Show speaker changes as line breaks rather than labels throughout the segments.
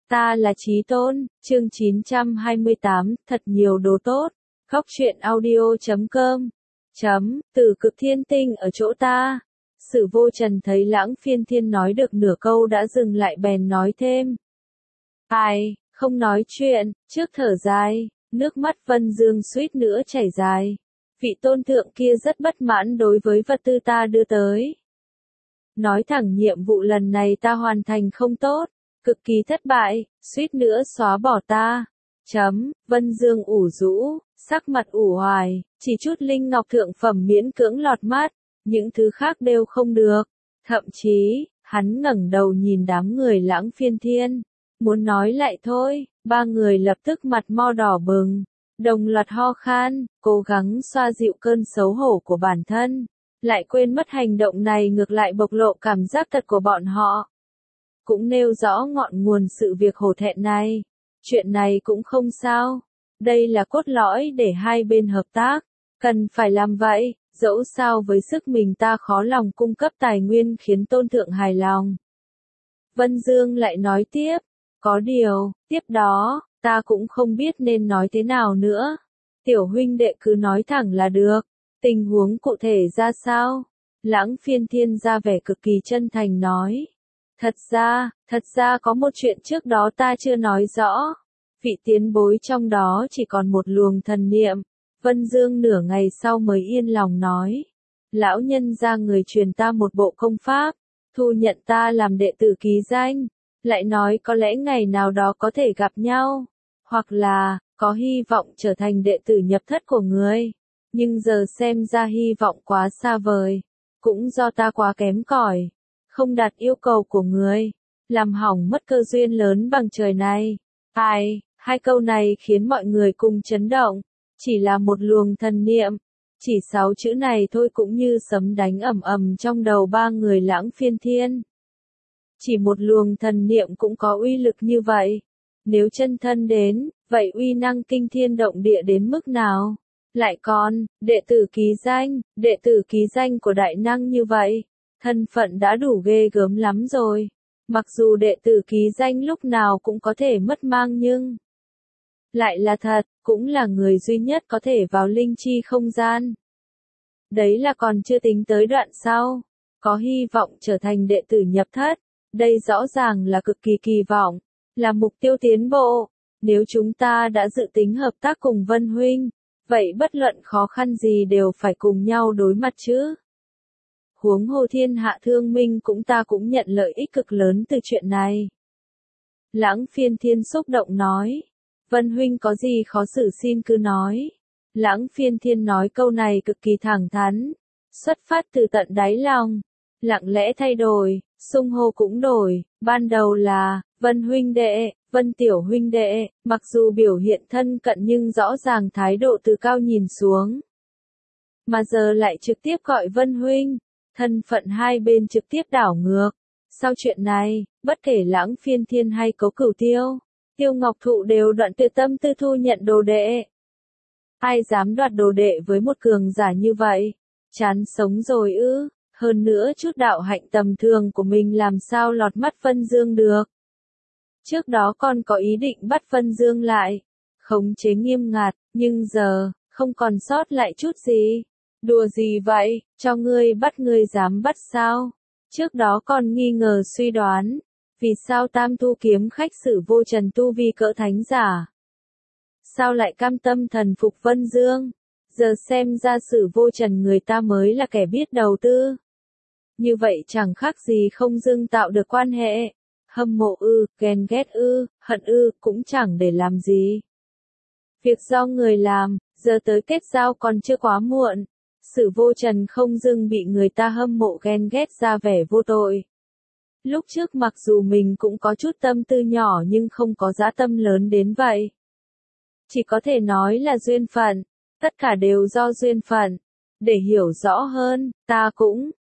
Ta là Chí Tôn, chương 928, thật nhiều đồ tốt. Góc truyện audio.com. Từ cực thiên tinh ở chỗ ta. Sử vô trần thấy Lãng Phiên Thiên nói được nửa câu đã dừng lại bèn nói thêm. Ai, không nói chuyện, trước thở dài, nước mắt Vân Dương suýt nữa chảy dài. Vị tôn thượng kia rất bất mãn đối với vật tư ta đưa tới. Nói thẳng nhiệm vụ lần này ta hoàn thành không tốt, cực kỳ thất bại, suýt nữa xóa bỏ ta. Vân Dương ủ rũ, sắc mặt ủ hoài, chỉ chút linh ngọc thượng phẩm miễn cưỡng lọt mắt, những thứ khác đều không được. Thậm chí, hắn ngẩng đầu nhìn đám người Lãng Phiên Thiên, muốn nói lại thôi, ba người lập tức mặt mo đỏ bừng, đồng loạt ho khan, cố gắng xoa dịu cơn xấu hổ của bản thân, lại quên mất hành động này ngược lại bộc lộ cảm giác thật của bọn họ. Cũng nêu rõ ngọn nguồn sự việc hổ thẹn này. Chuyện này cũng không sao. Đây là cốt lõi để hai bên hợp tác. Cần phải làm vậy, dẫu sao với sức mình ta khó lòng cung cấp tài nguyên khiến tôn thượng hài lòng. Vân Dương lại nói tiếp. Có điều, tiếp đó, ta cũng không biết nên nói thế nào nữa. Tiểu huynh đệ cứ nói thẳng là được. Tình huống cụ thể ra sao? Lãng Phiên Thiên ra vẻ cực kỳ chân thành nói. Thật ra có một chuyện trước đó ta chưa nói rõ. Vị tiền bối trong đó chỉ còn một luồng thần niệm. Vân Dương nửa ngày sau mới yên lòng nói. Lão nhân ra người truyền ta một bộ công pháp, thu nhận ta làm đệ tử ký danh. Lại nói có lẽ ngày nào đó có thể gặp nhau. Hoặc là, có hy vọng trở thành đệ tử nhập thất của người. Nhưng giờ xem ra hy vọng quá xa vời. Cũng do ta quá kém cỏi, không đạt yêu cầu của người, làm hỏng mất cơ duyên lớn bằng trời này. Hai câu này khiến mọi người cùng chấn động. Chỉ là một luồng thần niệm, chỉ 6 chữ này thôi cũng như sấm đánh ầm ầm trong đầu ba người Lãng Phiên Thiên. Chỉ một luồng thần niệm cũng có uy lực như vậy. Nếu chân thân đến, vậy uy năng kinh thiên động địa đến mức nào? Lại còn, đệ tử ký danh của đại năng như vậy, thân phận đã đủ ghê gớm lắm rồi. Mặc dù đệ tử ký danh lúc nào cũng có thể mất mang nhưng lại là thật, cũng là người duy nhất có thể vào linh chi không gian. Đấy là còn chưa tính tới đoạn sau, có hy vọng trở thành đệ tử nhập thất. Đây rõ ràng là cực kỳ kỳ vọng, là mục tiêu tiến bộ. Nếu chúng ta đã dự tính hợp tác cùng Vân Huynh, vậy bất luận khó khăn gì đều phải cùng nhau đối mặt chứ. Huống hồ thiên hạ thương minh ta cũng nhận lợi ích cực lớn từ chuyện này. Lãng Phiên Thiên xúc động nói. Vân Huynh có gì khó xử xin cứ nói. Lãng Phiên Thiên nói câu này cực kỳ thẳng thắn, xuất phát từ tận đáy lòng, lặng lẽ thay đổi, xưng hô cũng đổi, ban đầu là Vân huynh đệ, Vân tiểu huynh đệ, mặc dù biểu hiện thân cận nhưng rõ ràng thái độ từ cao nhìn xuống. Mà giờ lại trực tiếp gọi Vân huynh, thân phận hai bên trực tiếp đảo ngược. Sau chuyện này, bất kể Lãng Phiên Thiên hay Cấu Cửu Tiêu Ngọc Thụ đều đoạn tuyệt tâm tư thu nhận đồ đệ. Ai dám đoạt đồ đệ với một cường giả như vậy? Chán sống rồi ư? Hơn nữa chút đạo hạnh tầm thường của mình làm sao lọt mắt Vân Dương được. Trước đó con có ý định bắt Vân Dương lại, khống chế nghiêm ngặt, nhưng giờ, không còn sót lại chút gì. Đùa gì vậy, cho ngươi bắt ngươi dám bắt sao? Trước đó còn nghi ngờ suy đoán, vì sao Tam Thu kiếm khách Sử Vô Trần tu vi cỡ thánh giả? Sao lại cam tâm thần phục Vân Dương? Giờ xem ra Sử Vô Trần người ta mới là kẻ biết đầu tư. Như vậy chẳng khác gì không dưng tạo được quan hệ. Hâm mộ ư, ghen ghét ư, hận ư, cũng chẳng để làm gì. Việc do người làm, giờ tới kết giao còn chưa quá muộn. Sử Vô Trần không dưng bị người ta hâm mộ ghen ghét ra vẻ vô tội. Lúc trước mặc dù mình cũng có chút tâm tư nhỏ nhưng không có dã tâm lớn đến vậy. Chỉ có thể nói là duyên phận, tất cả đều do duyên phận. Để hiểu rõ hơn, ta cũng,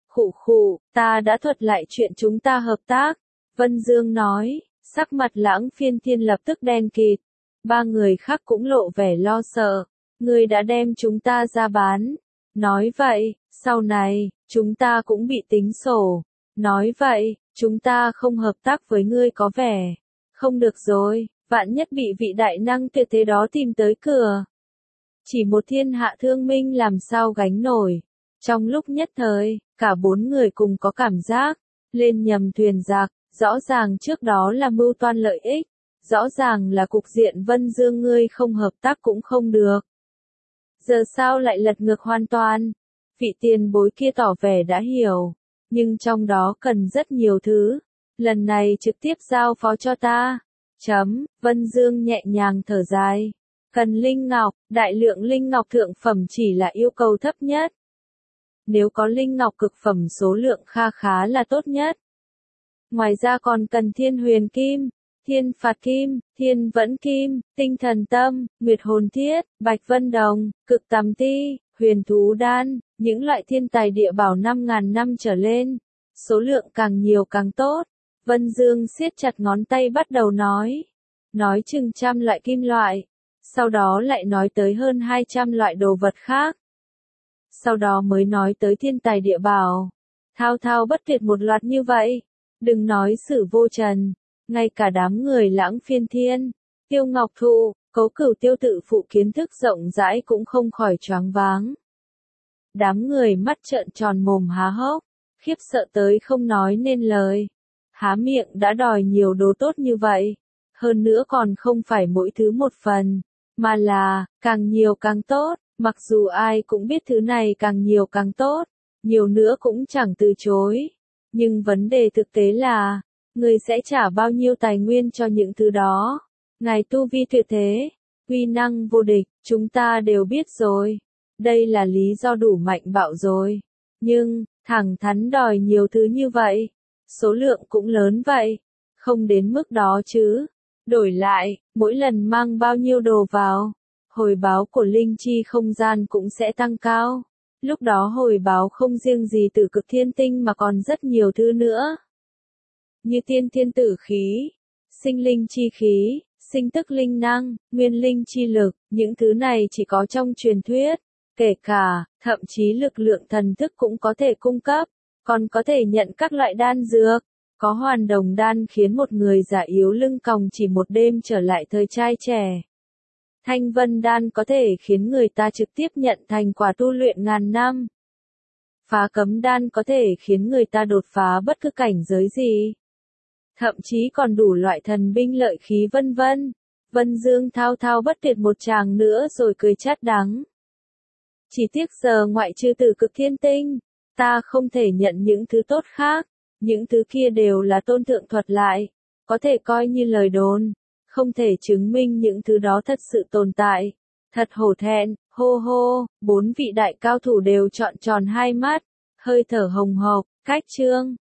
ta đã thuật lại chuyện chúng ta hợp tác. Vân Dương nói, sắc mặt Lãng Phiên Thiên lập tức đen kịt. Ba người khác cũng lộ vẻ lo sợ. Ngươi đã đem chúng ta ra bán. Nói vậy, sau này, chúng ta cũng bị tính sổ. Nói vậy, chúng ta không hợp tác với ngươi có vẻ Không được rồi, vạn nhất bị vị đại năng tuyệt thế đó tìm tới cửa. Chỉ một thiên hạ thương minh làm sao gánh nổi. Trong lúc nhất thời, cả bốn người cùng có cảm giác, lên nhầm thuyền giặc, rõ ràng trước đó là mưu toan lợi ích, rõ ràng là cục diện Vân Dương ngươi không hợp tác cũng không được. Giờ sao lại lật ngược hoàn toàn? Vị tiền bối kia tỏ vẻ đã hiểu, nhưng trong đó cần rất nhiều thứ, lần này trực tiếp giao phó cho ta. Vân Dương nhẹ nhàng thở dài. Cần linh ngọc, đại lượng linh ngọc thượng phẩm chỉ là yêu cầu thấp nhất. Nếu có linh ngọc cực phẩm số lượng kha khá là tốt nhất. Ngoài ra còn cần thiên huyền kim, thiên phạt kim, thiên vẫn kim, tinh thần tâm, nguyệt hồn thiết, bạch vân đồng, cực tầm ti, huyền thú đan, những loại thiên tài địa bảo 5.000 năm trở lên. Số lượng càng nhiều càng tốt. Vân Dương siết chặt ngón tay bắt đầu nói chừng trăm loại kim loại. Sau đó lại nói tới hơn 200 loại đồ vật khác. Sau đó mới nói tới thiên tài địa bảo. Thao thao bất tuyệt một loạt như vậy. Đừng nói Sử Vô Trần, ngay cả đám người Lãng Phiên Thiên, Tiêu Ngọc Thụ, Cấu Cửu Tiêu tự phụ kiến thức rộng rãi cũng không khỏi choáng váng. Đám người mắt trợn tròn mồm há hốc, khiếp sợ tới không nói nên lời. Há miệng đã đòi nhiều đồ tốt như vậy. Hơn nữa còn không phải mỗi thứ một phần, mà là, càng nhiều càng tốt, mặc dù ai cũng biết thứ này càng nhiều càng tốt, nhiều nữa cũng chẳng từ chối. Nhưng vấn đề thực tế là, người sẽ trả bao nhiêu tài nguyên cho những thứ đó. Ngài tu vi tuyệt thế, uy năng vô địch, chúng ta đều biết rồi. Đây là lý do đủ mạnh bạo rồi. Nhưng, thẳng thắn đòi nhiều thứ như vậy, số lượng cũng lớn vậy, không đến mức đó chứ. Đổi lại, mỗi lần mang bao nhiêu đồ vào, hồi báo của linh chi không gian cũng sẽ tăng cao. Lúc đó hồi báo không riêng gì từ cực thiên tinh mà còn rất nhiều thứ nữa. Như tiên thiên tử khí, sinh linh chi khí, sinh tức linh năng, nguyên linh chi lực, những thứ này chỉ có trong truyền thuyết. Kể cả, thậm chí lực lượng thần thức cũng có thể cung cấp, còn có thể nhận các loại đan dược. Có hoàn đồng đan khiến một người già yếu lưng còng chỉ một đêm trở lại thời trai trẻ. Thanh vân đan có thể khiến người ta trực tiếp nhận thành quả tu luyện ngàn năm. Phá cấm đan có thể khiến người ta đột phá bất cứ cảnh giới gì. Thậm chí còn đủ loại thần binh lợi khí vân vân. Vân Dương thao thao bất tuyệt một tràng nữa rồi cười chát đắng. Chỉ tiếc giờ ngoại trừ từ cực thiên tinh, ta không thể nhận những thứ tốt khác. Những thứ kia đều là tôn thượng thuật lại, có thể coi như lời đồn, không thể chứng minh những thứ đó thật sự tồn tại. Thật hổ thẹn, hô hô, bốn vị đại cao thủ đều trọn tròn hai mắt, hơi thở hồng hộc, cách chương.